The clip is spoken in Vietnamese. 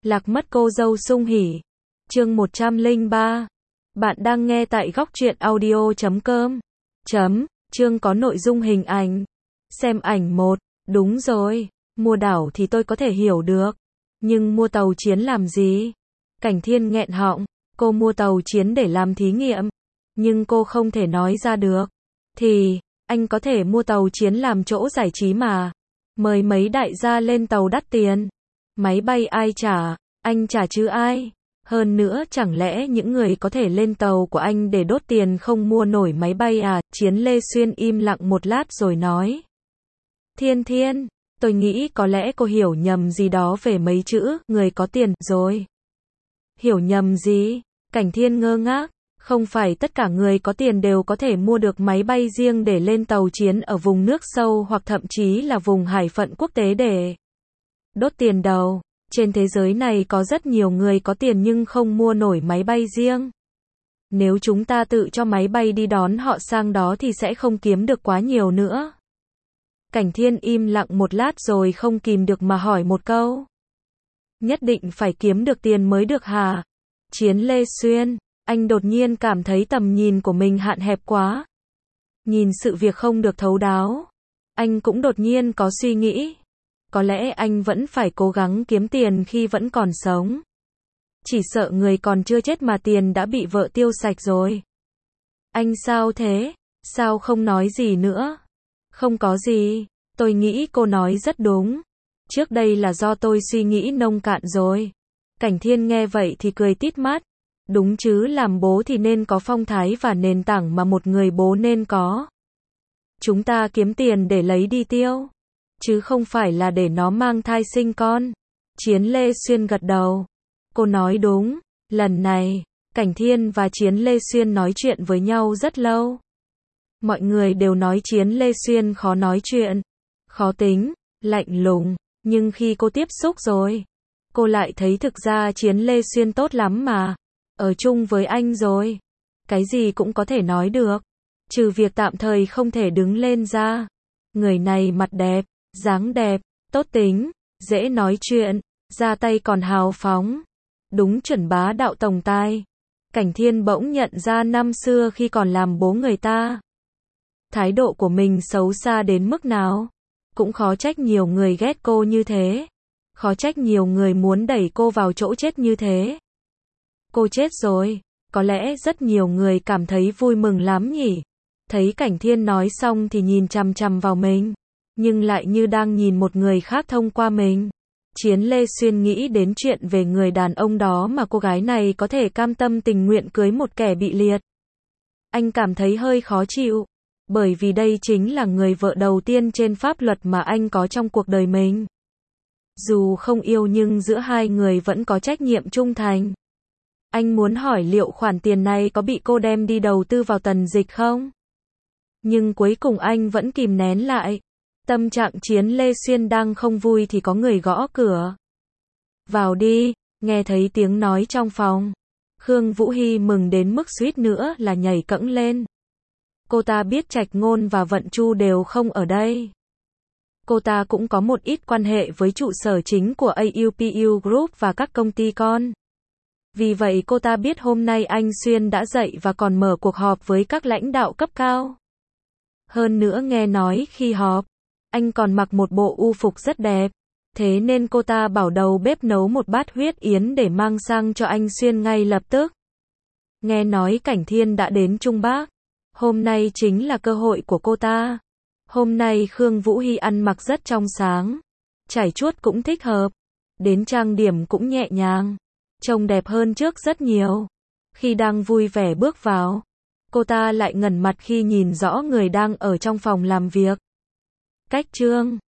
Lạc mất cô dâu sung hỉ. Chương 103. Bạn đang nghe tại góc truyện audio.com. Chương có nội dung hình ảnh. Xem ảnh 1. Đúng rồi, mua đảo thì tôi có thể hiểu được. Nhưng mua tàu chiến làm gì? Cảnh Thiên nghẹn họng, cô mua tàu chiến để làm thí nghiệm. Nhưng cô không thể nói ra được. Thì, anh có thể mua tàu chiến làm chỗ giải trí mà. Mời mấy đại gia lên tàu đắt tiền. Máy bay ai trả? Anh trả chứ ai? Hơn nữa chẳng lẽ những người có thể lên tàu của anh để đốt tiền không mua nổi máy bay à? Chiến Lê Xuyên im lặng một lát rồi nói. Thiên, tôi nghĩ có lẽ cô hiểu nhầm gì đó về mấy chữ, người có tiền, rồi. Hiểu nhầm gì? Cảnh Thiên ngơ ngác. Không phải tất cả người có tiền đều có thể mua được máy bay riêng để lên tàu chiến ở vùng nước sâu hoặc thậm chí là vùng hải phận quốc tế để đốt tiền đâu. Trên thế giới này có rất nhiều người có tiền nhưng không mua nổi máy bay riêng. Nếu chúng ta tự cho máy bay đi đón họ sang đó thì sẽ không kiếm được quá nhiều nữa. Cảnh Thiên im lặng một lát rồi không kìm được mà hỏi một câu. Nhất định phải kiếm được tiền mới được hả? Chiến Lê Xuyên, anh đột nhiên cảm thấy tầm nhìn của mình hạn hẹp quá. Nhìn sự việc không được thấu đáo. Anh cũng đột nhiên có suy nghĩ. Có lẽ anh vẫn phải cố gắng kiếm tiền khi vẫn còn sống. Chỉ sợ người còn chưa chết mà tiền đã bị vợ tiêu sạch rồi. Anh sao thế? Sao không nói gì nữa? Không có gì, tôi nghĩ cô nói rất đúng. Trước đây là do tôi suy nghĩ nông cạn rồi. Cảnh Thiên nghe vậy thì cười tít mắt. Đúng chứ, làm bố thì nên có phong thái và nền tảng mà một người bố nên có. Chúng ta kiếm tiền để lấy đi tiêu, chứ không phải là để nó mang thai sinh con. Chiến Lê Xuyên gật đầu. Cô nói đúng. Lần này, Cảnh Thiên và Chiến Lê Xuyên nói chuyện với nhau rất lâu. Mọi người đều nói Chiến Lê Xuyên khó nói chuyện, khó tính, lạnh lùng. Nhưng khi cô tiếp xúc rồi, cô lại thấy thực ra Chiến Lê Xuyên tốt lắm mà. Ở chung với anh rồi, cái gì cũng có thể nói được. Trừ việc tạm thời không thể đứng lên ra. Người này mặt đẹp, dáng đẹp, tốt tính, dễ nói chuyện, ra tay còn hào phóng. Đúng chuẩn bá đạo tổng tài. Cảnh Thiên bỗng nhận ra năm xưa khi còn làm bố người ta, thái độ của mình xấu xa đến mức nào. Cũng khó trách nhiều người ghét cô như thế. Khó trách nhiều người muốn đẩy cô vào chỗ chết như thế. Cô chết rồi, có lẽ rất nhiều người cảm thấy vui mừng lắm nhỉ. Thấy Cảnh Thiên nói xong thì nhìn chằm chằm vào mình, nhưng lại như đang nhìn một người khác thông qua mình. Chiến Lê Xuyên nghĩ đến chuyện về người đàn ông đó mà cô gái này có thể cam tâm tình nguyện cưới một kẻ bị liệt. Anh cảm thấy hơi khó chịu, bởi vì đây chính là người vợ đầu tiên trên pháp luật mà anh có trong cuộc đời mình. Dù không yêu nhưng giữa hai người vẫn có trách nhiệm trung thành. Anh muốn hỏi liệu khoản tiền này có bị cô đem đi đầu tư vào Tần Dịch không? Nhưng cuối cùng anh vẫn kìm nén lại. Tâm trạng Chiến Lê Xuyên đang không vui thì có người gõ cửa. Vào đi, nghe thấy tiếng nói trong phòng. Khương Vũ Hy mừng đến mức suýt nữa là nhảy cẫng lên. Cô ta biết Trạch Ngôn và Vận Chu đều không ở đây. Cô ta cũng có một ít quan hệ với trụ sở chính của AUPU Group và các công ty con. Vì vậy cô ta biết hôm nay anh Xuyên đã dậy và còn mở cuộc họp với các lãnh đạo cấp cao. Hơn nữa nghe nói khi họp, anh còn mặc một bộ u phục rất đẹp. Thế nên cô ta bảo đầu bếp nấu một bát huyết yến để mang sang cho anh Xuyên ngay lập tức. Nghe nói Cảnh Thiên đã đến Trung Bắc. Hôm nay chính là cơ hội của cô ta. Hôm nay Khương Vũ Hy ăn mặc rất trong sáng. Chải chuốt cũng thích hợp. Đến trang điểm cũng nhẹ nhàng. Trông đẹp hơn trước rất nhiều. Khi đang vui vẻ bước vào, cô ta lại ngẩn mặt khi nhìn rõ người đang ở trong phòng làm việc. Cách Trương,